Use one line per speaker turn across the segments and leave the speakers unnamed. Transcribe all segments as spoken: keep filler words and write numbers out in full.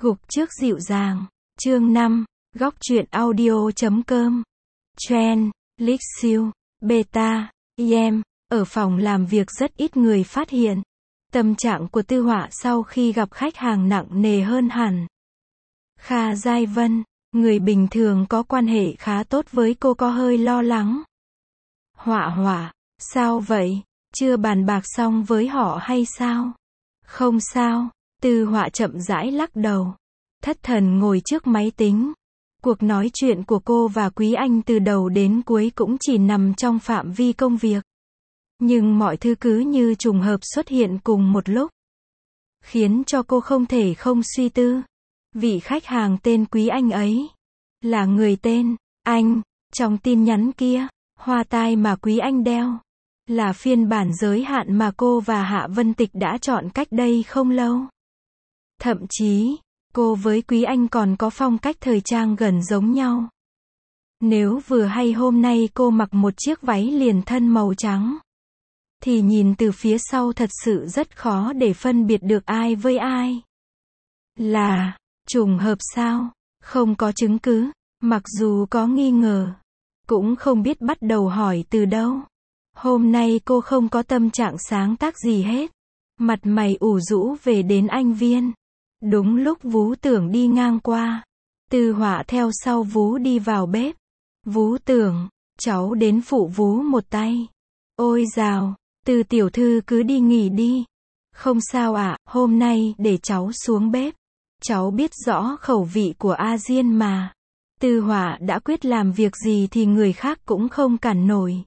Gục trước dịu dàng. Chương năm. Góc truyện audio.com. Trend, Lixiu, Beta, Yem. Ở phòng làm việc rất ít người phát hiện. Tâm trạng của Tư Họa sau khi gặp khách hàng nặng nề hơn hẳn. Kha Giai Vân, người bình thường có quan hệ khá tốt với cô có hơi lo lắng. Họa Họa, sao vậy? Chưa bàn bạc xong với họ hay sao? Không sao, Tư Họa chậm rãi lắc đầu. Thất thần ngồi trước máy tính. Cuộc nói chuyện của cô và Quý Anh từ đầu đến cuối cũng chỉ nằm trong phạm vi công việc. Nhưng mọi thứ cứ như trùng hợp xuất hiện cùng một lúc. Khiến cho cô không thể không suy tư. Vị khách hàng tên Quý Anh ấy là người tên Anh. Trong tin nhắn kia, hoa tai mà Quý Anh đeo là phiên bản giới hạn mà cô và Hạ Vân Tịch đã chọn cách đây không lâu. Thậm chí, cô với Quý Anh còn có phong cách thời trang gần giống nhau. Nếu vừa hay hôm nay cô mặc một chiếc váy liền thân màu trắng, thì nhìn từ phía sau thật sự rất khó để phân biệt được ai với ai. Là trùng hợp sao? Không có chứng cứ, mặc dù có nghi ngờ, cũng không biết bắt đầu hỏi từ đâu. Hôm nay cô không có tâm trạng sáng tác gì hết. Mặt mày ủ rũ về đến Anh Viên. Đúng lúc Vú Tưởng đi ngang qua. Tư Họa theo sau Vú đi vào bếp. Vú Tưởng, cháu đến phụ Vú một tay. Ôi dào, Tư tiểu thư cứ đi nghỉ đi. Không sao ạ, à, hôm nay để cháu xuống bếp. Cháu biết rõ khẩu vị của A Diên mà. Tư Họa đã quyết làm việc gì thì người khác cũng không cản nổi.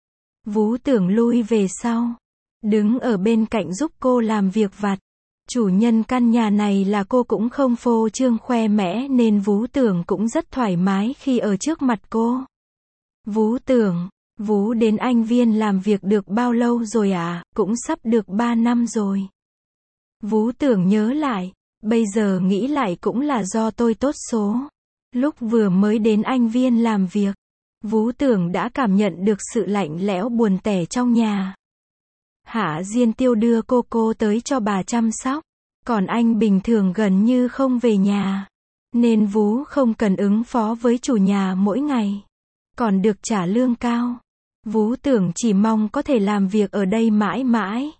Vú Tưởng lui về sau, đứng ở bên cạnh giúp cô làm việc vặt. Chủ nhân căn nhà này là cô cũng không phô trương khoe mẽ nên Vú Tưởng cũng rất thoải mái khi ở trước mặt cô. Vú Tưởng, Vú đến Anh Viên làm việc được bao lâu rồi à? Cũng sắp được ba năm rồi. Vú Tưởng nhớ lại, bây giờ nghĩ lại cũng là do tôi tốt số. Lúc vừa mới đến Anh Viên làm việc, Vú Tưởng đã cảm nhận được sự lạnh lẽo buồn tẻ trong nhà. Hạ Diên Tiêu đưa cô cô tới cho bà chăm sóc, còn anh bình thường gần như không về nhà, nên Vú không cần ứng phó với chủ nhà mỗi ngày, còn được trả lương cao. Vú Tưởng chỉ mong có thể làm việc ở đây mãi mãi.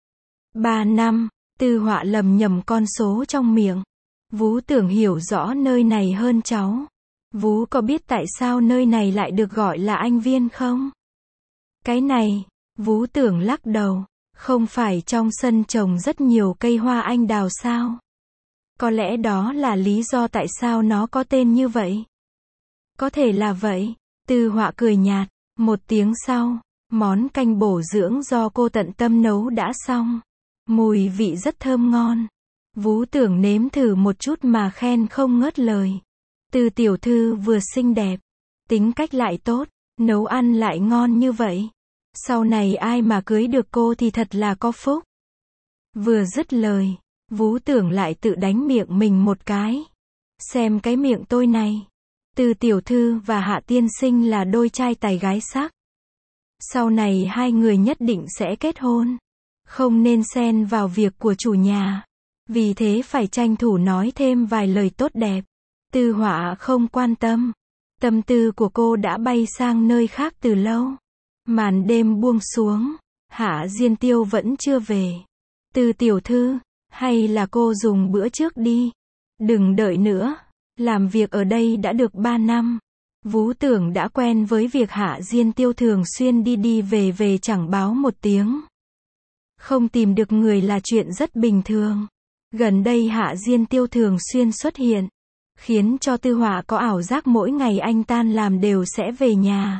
Ba năm, Tư Họa lầm nhầm con số trong miệng. Vú Tưởng hiểu rõ nơi này hơn cháu. Vú có biết tại sao nơi này lại được gọi là Anh Viên không? Cái này, Vú Tưởng lắc đầu. Không phải trong sân trồng rất nhiều cây hoa anh đào sao? Có lẽ đó là lý do tại sao nó có tên như vậy. Có thể là vậy. Tư Họa cười nhạt. Một tiếng sau, món canh bổ dưỡng do cô tận tâm nấu đã xong. Mùi vị rất thơm ngon. Vú Tưởng nếm thử một chút mà khen không ngớt lời. Tư tiểu thư vừa xinh đẹp, tính cách lại tốt, nấu ăn lại ngon như vậy. Sau này ai mà cưới được cô thì thật là có phúc. Vừa dứt lời, Vú Tưởng lại tự đánh miệng mình một cái. Xem cái miệng tôi này. Tư tiểu thư và Hạ tiên sinh là đôi trai tài gái sắc. Sau này hai người nhất định sẽ kết hôn. Không nên xen vào việc của chủ nhà. Vì thế phải tranh thủ nói thêm vài lời tốt đẹp. Tư Họa không quan tâm. Tâm tư của cô đã bay sang nơi khác từ lâu. Màn đêm buông xuống. Hạ Diên Tiêu vẫn chưa về. Tư tiểu thư, hay là cô dùng bữa trước đi. Đừng đợi nữa. Làm việc ở đây đã được ba năm. Vú Tưởng đã quen với việc Hạ Diên Tiêu thường xuyên đi đi về về chẳng báo một tiếng. Không tìm được người là chuyện rất bình thường. Gần đây Hạ Diên Tiêu thường xuyên xuất hiện, khiến cho Tư Họa có ảo giác mỗi ngày anh tan làm đều sẽ về nhà.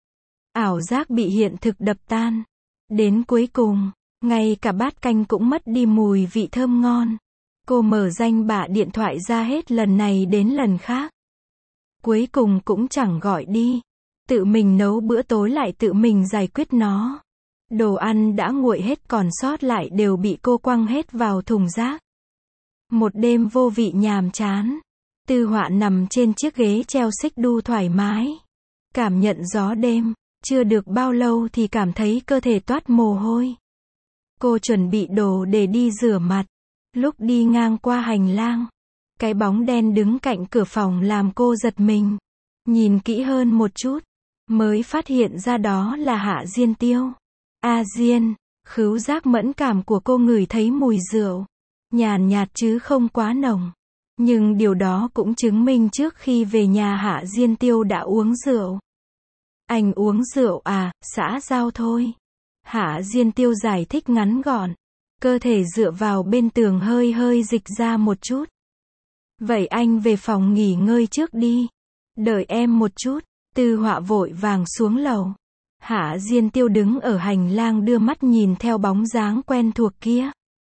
Ảo giác bị hiện thực đập tan. Đến cuối cùng, ngay cả bát canh cũng mất đi mùi vị thơm ngon. Cô mở danh bạ điện thoại ra hết lần này đến lần khác. Cuối cùng cũng chẳng gọi đi. Tự mình nấu bữa tối lại tự mình giải quyết nó. Đồ ăn đã nguội hết còn sót lại đều bị cô quăng hết vào thùng rác. Một đêm vô vị nhàm chán. Tư Họa nằm trên chiếc ghế treo xích đu thoải mái. Cảm nhận gió đêm. Chưa được bao lâu thì cảm thấy cơ thể toát mồ hôi. Cô chuẩn bị đồ để đi rửa mặt. Lúc đi ngang qua hành lang, Cái bóng đen đứng cạnh cửa phòng làm cô giật mình. Nhìn kỹ hơn một chút, mới phát hiện ra đó là Hạ Diên Tiêu. A Diên, khứu giác mẫn cảm của cô ngửi thấy mùi rượu. Nhàn nhạt chứ không quá nồng. Nhưng điều đó cũng chứng minh trước khi về nhà Hạ Diên Tiêu đã uống rượu. Anh uống rượu à, xã giao thôi. Hạ Diên Tiêu giải thích ngắn gọn. Cơ thể dựa vào bên tường hơi hơi dịch ra một chút. Vậy anh về phòng nghỉ ngơi trước đi. Đợi em một chút. Tư Họa vội vàng xuống lầu. Hạ Diên Tiêu đứng ở hành lang đưa mắt nhìn theo bóng dáng quen thuộc kia.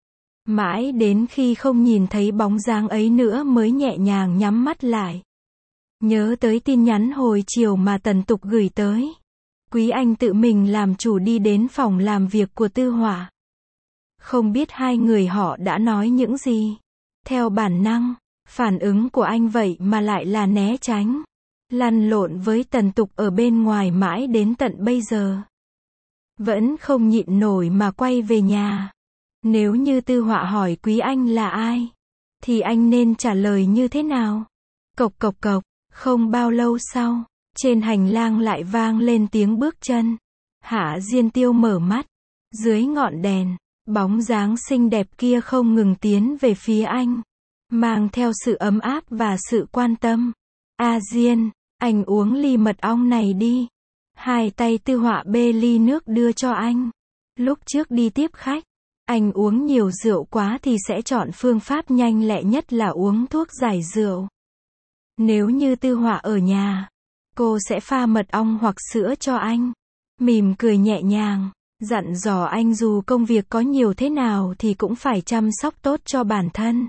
Mãi đến khi không nhìn thấy bóng dáng ấy nữa mới nhẹ nhàng nhắm mắt lại. Nhớ tới tin nhắn hồi chiều mà Tần Tục gửi tới. Quý Anh tự mình làm chủ đi đến phòng làm việc của Tư Họa. Không biết hai người họ đã nói những gì. Theo bản năng, phản ứng của anh vậy mà lại là né tránh. Lăn lộn với Tần Tục ở bên ngoài mãi đến tận bây giờ. Vẫn không nhịn nổi mà quay về nhà. Nếu như Tư Họa hỏi Quý Anh là ai, thì anh nên trả lời như thế nào? Cộc cộc cộc, không bao lâu sau, trên hành lang lại vang lên tiếng bước chân. Hạ Diên Tiêu mở mắt, dưới ngọn đèn, bóng dáng xinh đẹp kia không ngừng tiến về phía anh, mang theo sự ấm áp và sự quan tâm. A Diên, anh uống ly mật ong này đi. Hai tay Tư Họa bê ly nước đưa cho anh. Lúc trước đi tiếp khách, anh uống nhiều rượu quá thì sẽ chọn phương pháp nhanh lẹ nhất là uống thuốc giải rượu. Nếu như Tư Họa ở nhà, cô sẽ pha mật ong hoặc sữa cho anh. Mỉm cười nhẹ nhàng, dặn dò anh dù công việc có nhiều thế nào thì cũng phải chăm sóc tốt cho bản thân.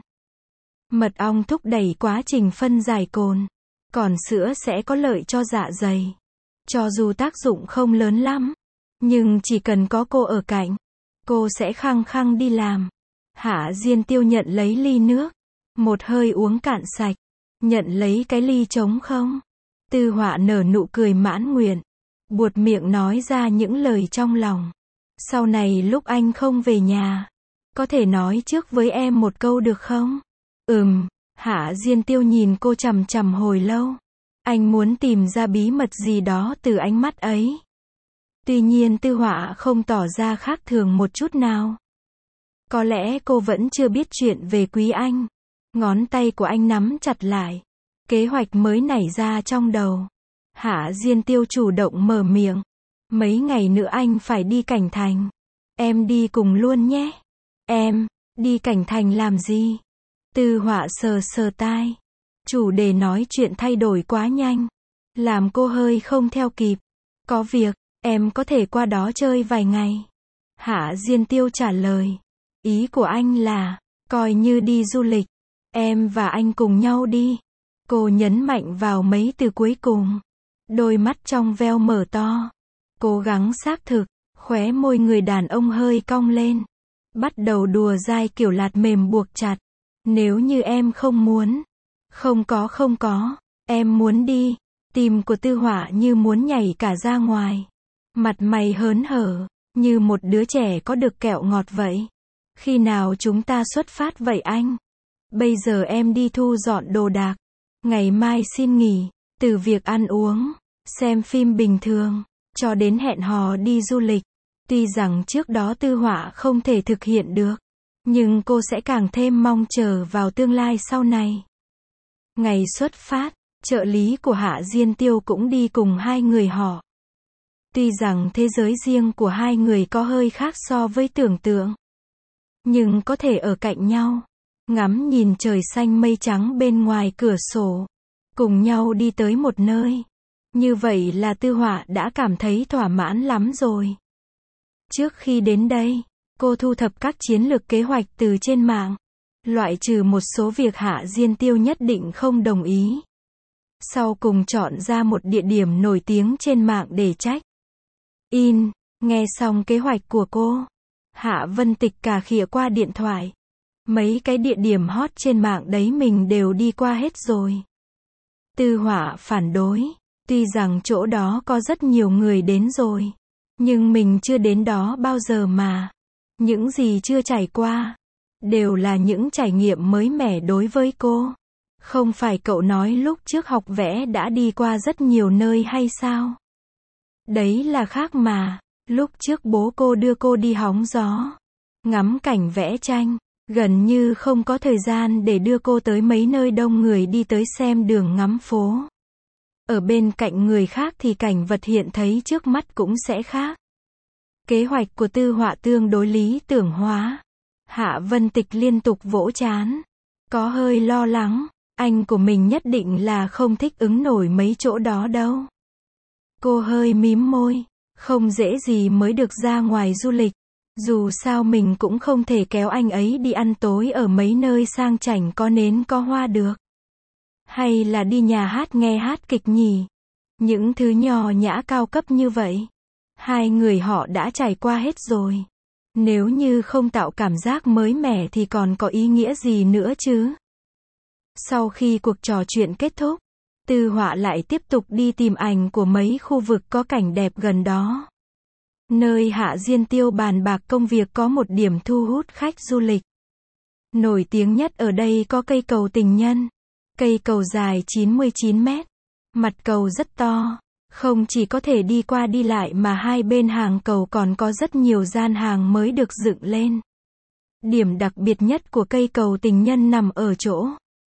Mật ong thúc đẩy quá trình phân giải cồn, còn sữa sẽ có lợi cho dạ dày. Cho dù tác dụng không lớn lắm, nhưng chỉ cần có cô ở cạnh, cô sẽ khăng khăng đi làm. Hạ Diên Tiêu nhận lấy ly nước, một hơi uống cạn sạch, nhận lấy cái ly trống không. Tư Họa nở nụ cười mãn nguyện, buột miệng nói ra những lời trong lòng. Sau này lúc anh không về nhà, có thể nói trước với em một câu được không? Ừm. Hạ Diên Tiêu nhìn cô chằm chằm hồi lâu. Anh muốn tìm ra bí mật gì đó từ ánh mắt ấy. Tuy nhiên Tư Họa không tỏ ra khác thường một chút nào. Có lẽ cô vẫn chưa biết chuyện về Quý Anh. Ngón tay của anh nắm chặt lại. Kế hoạch mới nảy ra trong đầu. Hạ Diên Tiêu chủ động mở miệng. Mấy ngày nữa anh phải đi Cảnh Thành. Em đi cùng luôn nhé. Em, đi Cảnh Thành làm gì? Tư Họa sờ sờ tai. Chủ đề nói chuyện thay đổi quá nhanh. Làm cô hơi không theo kịp. Có việc, em có thể qua đó chơi vài ngày. Hạ Diên Tiêu trả lời. Ý của anh là, coi như đi du lịch. Em và anh cùng nhau đi. Cô nhấn mạnh vào mấy từ cuối cùng. Đôi mắt trong veo mở to. Cố gắng xác thực, khóe môi người đàn ông hơi cong lên. Bắt đầu đùa dai kiểu lạt mềm buộc chặt. Nếu như em không muốn. Không có không có, em muốn đi. Tim của Tư Họa như muốn nhảy cả ra ngoài. Mặt mày hớn hở, như một đứa trẻ có được kẹo ngọt vậy. Khi nào chúng ta xuất phát vậy anh? Bây giờ em đi thu dọn đồ đạc. Ngày mai xin nghỉ, từ việc ăn uống, xem phim bình thường, cho đến hẹn hò đi du lịch. Tuy rằng trước đó Tư Họa không thể thực hiện được, nhưng cô sẽ càng thêm mong chờ vào tương lai sau này. Ngày xuất phát, trợ lý của Hạ Diên Tiêu cũng đi cùng hai người họ. Tuy rằng thế giới riêng của hai người có hơi khác so với tưởng tượng, nhưng có thể ở cạnh nhau, ngắm nhìn trời xanh mây trắng bên ngoài cửa sổ, cùng nhau đi tới một nơi. Như vậy là Tư Họa đã cảm thấy thỏa mãn lắm rồi. Trước khi đến đây, cô thu thập các chiến lược kế hoạch từ trên mạng, loại trừ một số việc Hạ Diên Tiêu nhất định không đồng ý. Sau cùng chọn ra một địa điểm nổi tiếng trên mạng để check in. Nghe xong kế hoạch của cô, Hạ Vân Tịch cà khịa qua điện thoại. Mấy cái địa điểm hot trên mạng đấy mình đều đi qua hết rồi. Tư Họa phản đối. Tuy rằng chỗ đó có rất nhiều người đến rồi, nhưng mình chưa đến đó bao giờ mà. Những gì chưa trải qua đều là những trải nghiệm mới mẻ đối với cô. Không phải cậu nói lúc trước học vẽ đã đi qua rất nhiều nơi hay sao? Đấy là khác mà, lúc trước bố cô đưa cô đi hóng gió, ngắm cảnh vẽ tranh, gần như không có thời gian để đưa cô tới mấy nơi đông người đi tới xem đường ngắm phố. Ở bên cạnh người khác thì cảnh vật hiện thấy trước mắt cũng sẽ khác. Kế hoạch của Tư Họa tương đối lý tưởng hóa. Hạ Vân Tịch liên tục vỗ trán. Có hơi lo lắng, anh của mình nhất định là không thích ứng nổi mấy chỗ đó đâu. Cô hơi mím môi, không dễ gì mới được ra ngoài du lịch. Dù sao mình cũng không thể kéo anh ấy đi ăn tối ở mấy nơi sang chảnh có nến có hoa được. Hay là đi nhà hát nghe hát kịch nhỉ? Những thứ nhỏ nhã cao cấp như vậy. Hai người họ đã trải qua hết rồi. Nếu như không tạo cảm giác mới mẻ thì còn có ý nghĩa gì nữa chứ? Sau khi cuộc trò chuyện kết thúc, Tư Họa lại tiếp tục đi tìm ảnh của mấy khu vực có cảnh đẹp gần đó. Nơi Hạ Diên Tiêu bàn bạc công việc có một điểm thu hút khách du lịch. Nổi tiếng nhất ở đây có cây cầu tình nhân. Cây cầu dài chín mươi chín mét. Mặt cầu rất to. Không chỉ có thể đi qua đi lại mà hai bên hàng cầu còn có rất nhiều gian hàng mới được dựng lên. Điểm đặc biệt nhất của cây cầu tình nhân nằm ở chỗ.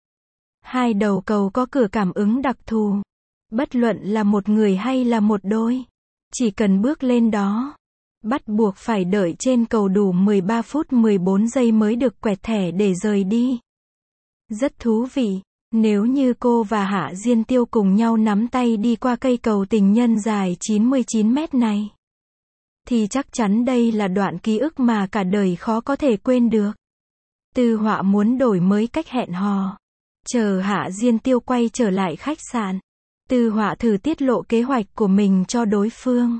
Hai đầu cầu có cửa cảm ứng đặc thù. Bất luận là một người hay là một đôi. Chỉ cần bước lên đó. Bắt buộc phải đợi trên cầu đủ mười ba phút mười bốn giây mới được quẹt thẻ để rời đi. Rất thú vị. Nếu như cô và Hạ Diên Tiêu cùng nhau nắm tay đi qua cây cầu tình nhân dài chín mươi chín mét này, thì chắc chắn đây là đoạn ký ức mà cả đời khó có thể quên được. Tư Họa muốn đổi mới cách hẹn hò. Chờ Hạ Diên Tiêu quay trở lại khách sạn. Tư Họa thử tiết lộ kế hoạch của mình cho đối phương.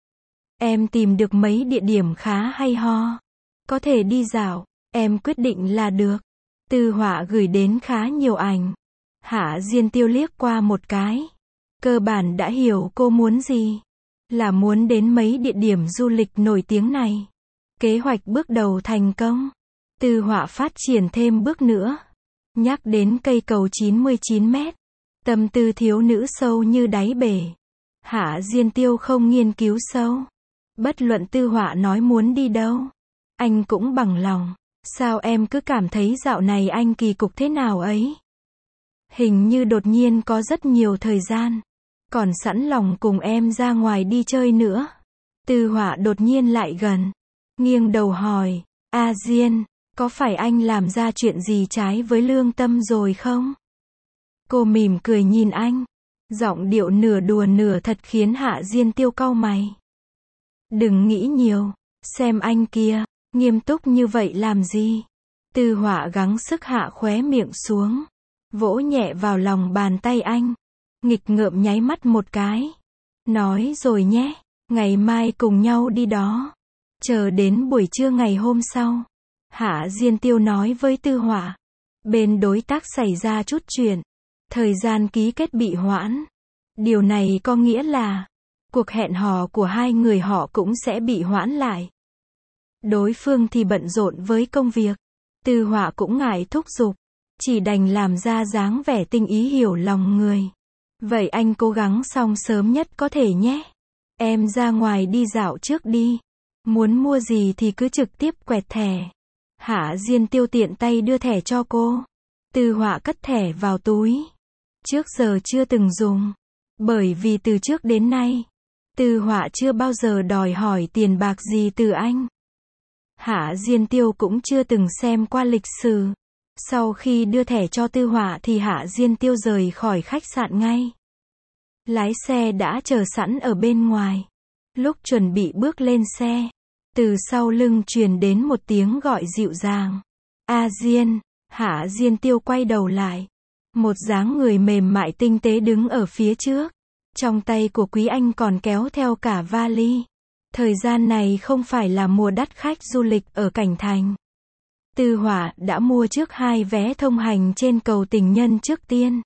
Em tìm được mấy địa điểm khá hay ho. Có thể đi dạo, em quyết định là được. Tư Họa gửi đến khá nhiều ảnh. Hạ Diên Tiêu liếc qua một cái. Cơ bản đã hiểu cô muốn gì. Là muốn đến mấy địa điểm du lịch nổi tiếng này. Kế hoạch bước đầu thành công. Tư Họa phát triển thêm bước nữa. Nhắc đến cây cầu chín mươi chín mét. Tâm tư thiếu nữ sâu như đáy bể. Hạ Diên Tiêu không nghiên cứu sâu. Bất luận Tư Họa nói muốn đi đâu, anh cũng bằng lòng. Sao em cứ cảm thấy dạo này anh kỳ cục thế nào ấy? Hình như đột nhiên có rất nhiều thời gian. Còn sẵn lòng cùng em ra ngoài đi chơi nữa. Tư Họa đột nhiên lại gần. Nghiêng đầu hỏi. A Diên, có phải anh làm ra chuyện gì trái với lương tâm rồi không? Cô mỉm cười nhìn anh. Giọng điệu nửa đùa nửa thật khiến Hạ Diên Tiêu cau mày. Đừng nghĩ nhiều. Xem anh kia. Nghiêm túc như vậy làm gì? Tư Họa gắng sức hạ khóe miệng xuống. Vỗ nhẹ vào lòng bàn tay anh. Nghịch ngợm nháy mắt một cái. Nói rồi nhé. Ngày mai cùng nhau đi đó. Chờ đến buổi trưa ngày hôm sau. Hạ Diên Tiêu nói với Tư Họa. Bên đối tác xảy ra chút chuyện. Thời gian ký kết bị hoãn. Điều này có nghĩa là cuộc hẹn hò của hai người họ cũng sẽ bị hoãn lại. Đối phương thì bận rộn với công việc. Tư Họa cũng ngại thúc giục. Chỉ đành làm ra dáng vẻ tinh ý hiểu lòng người. Vậy anh cố gắng xong sớm nhất có thể nhé. Em ra ngoài đi dạo trước đi. Muốn mua gì thì cứ trực tiếp quẹt thẻ. Hạ Diên Tiêu tiện tay đưa thẻ cho cô. Tư Họa cất thẻ vào túi. Trước giờ chưa từng dùng. Bởi vì từ trước đến nay, Tư Họa chưa bao giờ đòi hỏi tiền bạc gì từ anh. Hạ Diên Tiêu cũng chưa từng xem qua lịch sử. Sau khi đưa thẻ cho Tư Họa thì Hạ Diên Tiêu rời khỏi khách sạn ngay. Lái xe đã chờ sẵn ở bên ngoài. Lúc chuẩn bị bước lên xe, từ sau lưng truyền đến một tiếng gọi dịu dàng. A Diên. Hạ Diên Tiêu quay đầu lại. Một dáng người mềm mại tinh tế đứng ở phía trước. Trong tay của Quý Anh còn kéo theo cả vali. Thời gian này không phải là mùa đắt khách du lịch ở Cảnh Thành. Tư Họa đã mua trước hai vé thông hành trên cầu tình nhân trước tiên.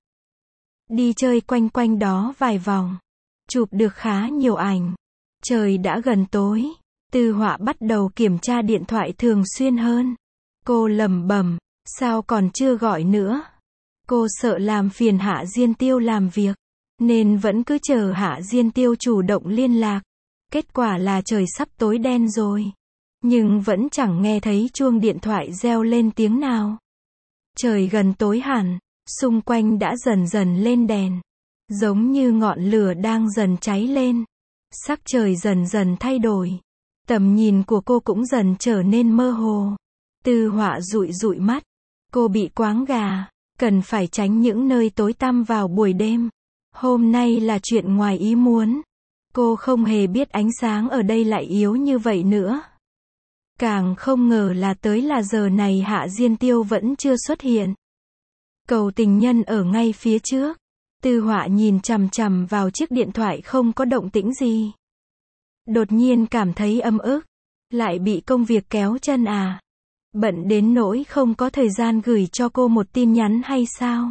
Đi chơi quanh quanh đó vài vòng. Chụp được khá nhiều ảnh. Trời đã gần tối. Tư Họa bắt đầu kiểm tra điện thoại thường xuyên hơn. Cô lẩm bẩm, sao còn chưa gọi nữa? Cô sợ làm phiền Hạ Diên Tiêu làm việc, nên vẫn cứ chờ Hạ Diên Tiêu chủ động liên lạc. Kết quả là trời sắp tối đen rồi, nhưng vẫn chẳng nghe thấy chuông điện thoại reo lên tiếng nào. Trời gần tối hẳn, xung quanh đã dần dần lên đèn, giống như ngọn lửa đang dần cháy lên. Sắc trời dần dần thay đổi, tầm nhìn của cô cũng dần trở nên mơ hồ. Tư Họa dụi dụi mắt, cô bị choáng gà, cần phải tránh những nơi tối tăm vào buổi đêm. Hôm nay là chuyện ngoài ý muốn. Cô không hề biết ánh sáng ở đây lại yếu như vậy nữa. Càng không ngờ là tới là giờ này Hạ Diên Tiêu vẫn chưa xuất hiện. Cầu tình nhân ở ngay phía trước. Tư Họa nhìn chằm chằm vào chiếc điện thoại không có động tĩnh gì. Đột nhiên cảm thấy ấm ức. Lại bị công việc kéo chân à? Bận đến nỗi không có thời gian gửi cho cô một tin nhắn hay sao?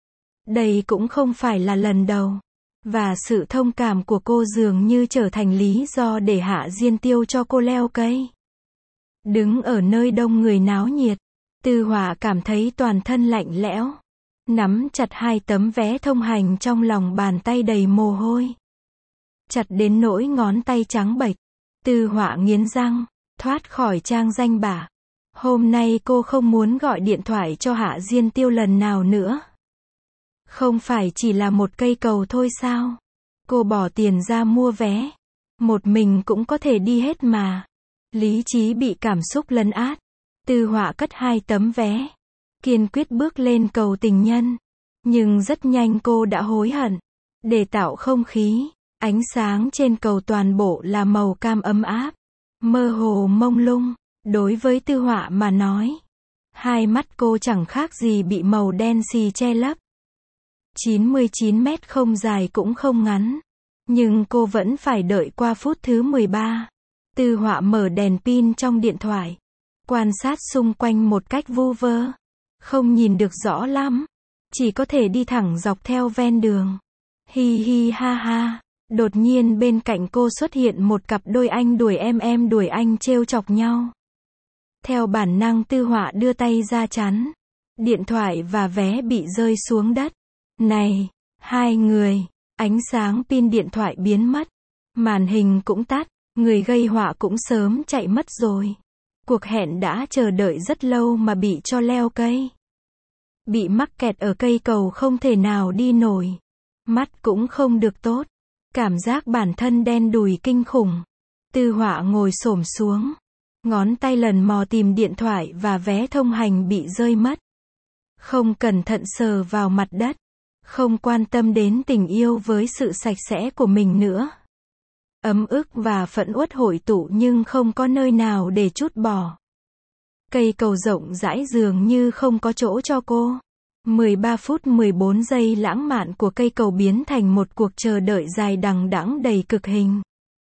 Đây cũng không phải là lần đầu. Và sự thông cảm của cô dường như trở thành lý do để Hạ Diên Tiêu cho cô leo cây. Đứng ở nơi đông người náo nhiệt, Tư Họa cảm thấy toàn thân lạnh lẽo. Nắm chặt hai tấm vé thông hành trong lòng bàn tay đầy mồ hôi. Chặt đến nỗi ngón tay trắng bệch. Tư Họa nghiến răng, thoát khỏi trang danh bạ. Hôm nay cô không muốn gọi điện thoại cho Hạ Diên Tiêu lần nào nữa. Không phải chỉ là một cây cầu thôi sao? Cô bỏ tiền ra mua vé. Một mình cũng có thể đi hết mà. Lý trí bị cảm xúc lấn át. Tư Họa cất hai tấm vé. Kiên quyết bước lên cầu tình nhân. Nhưng rất nhanh cô đã hối hận. Để tạo không khí, ánh sáng trên cầu toàn bộ là màu cam ấm áp. Mơ hồ mông lung. Đối với Tư Họa mà nói, hai mắt cô chẳng khác gì bị màu đen xì che lấp. chín mươi chín mét không dài cũng không ngắn. Nhưng cô vẫn phải đợi qua phút thứ mười ba. Tư Họa mở đèn pin trong điện thoại. Quan sát xung quanh một cách vu vơ. Không nhìn được rõ lắm. Chỉ có thể đi thẳng dọc theo ven đường. Hi hi ha ha. Đột nhiên bên cạnh cô xuất hiện một cặp đôi anh đuổi em em đuổi anh trêu chọc nhau. Theo bản năng Tư Họa đưa tay ra chắn. Điện thoại và vé bị rơi xuống đất. Này, hai người, ánh sáng pin điện thoại biến mất. Màn hình cũng tắt, người gây họa cũng sớm chạy mất rồi. Cuộc hẹn đã chờ đợi rất lâu mà bị cho leo cây. Bị mắc kẹt ở cây cầu không thể nào đi nổi. Mắt cũng không được tốt. Cảm giác bản thân đen đủi kinh khủng. Tư Họa ngồi xổm xuống. Ngón tay lần mò tìm điện thoại và vé thông hành bị rơi mất. Không cẩn thận sờ vào mặt đất. Không quan tâm đến tình yêu với sự sạch sẽ của mình nữa. Ấm ức và phẫn uất hội tụ nhưng không có nơi nào để trút bỏ. Cây cầu rộng rãi dường như không có chỗ cho cô. mười ba phút mười bốn giây lãng mạn của cây cầu biến thành một cuộc chờ đợi dài đằng đẵng đầy cực hình.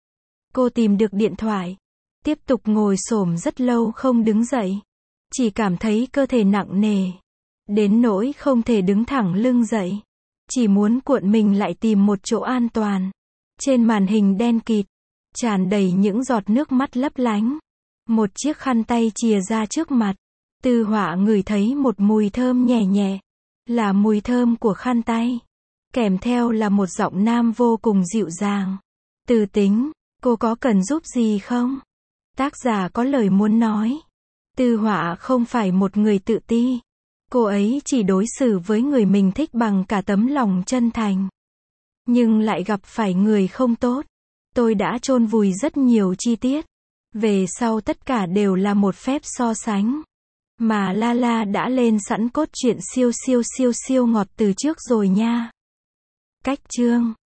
Cô tìm được điện thoại. Tiếp tục ngồi xổm rất lâu không đứng dậy. Chỉ cảm thấy cơ thể nặng nề. Đến nỗi không thể đứng thẳng lưng dậy. Chỉ muốn cuộn mình lại tìm một chỗ an toàn. Trên màn hình đen kịt, tràn đầy những giọt nước mắt lấp lánh. Một chiếc khăn tay chìa ra trước mặt. Tư Họa ngửi thấy một mùi thơm nhẹ nhẹ. Là mùi thơm của khăn tay. Kèm theo là một giọng nam vô cùng dịu dàng. Từ tính, cô có cần giúp gì không? Tác giả có lời muốn nói. Tư Họa không phải một người tự ti. Cô ấy chỉ đối xử với người mình thích bằng cả tấm lòng chân thành. Nhưng lại gặp phải người không tốt. Tôi đã chôn vùi rất nhiều chi tiết. Về sau tất cả đều là một phép so sánh. Mà La La đã lên sẵn cốt truyện siêu siêu siêu siêu ngọt từ trước rồi nha. Cách chương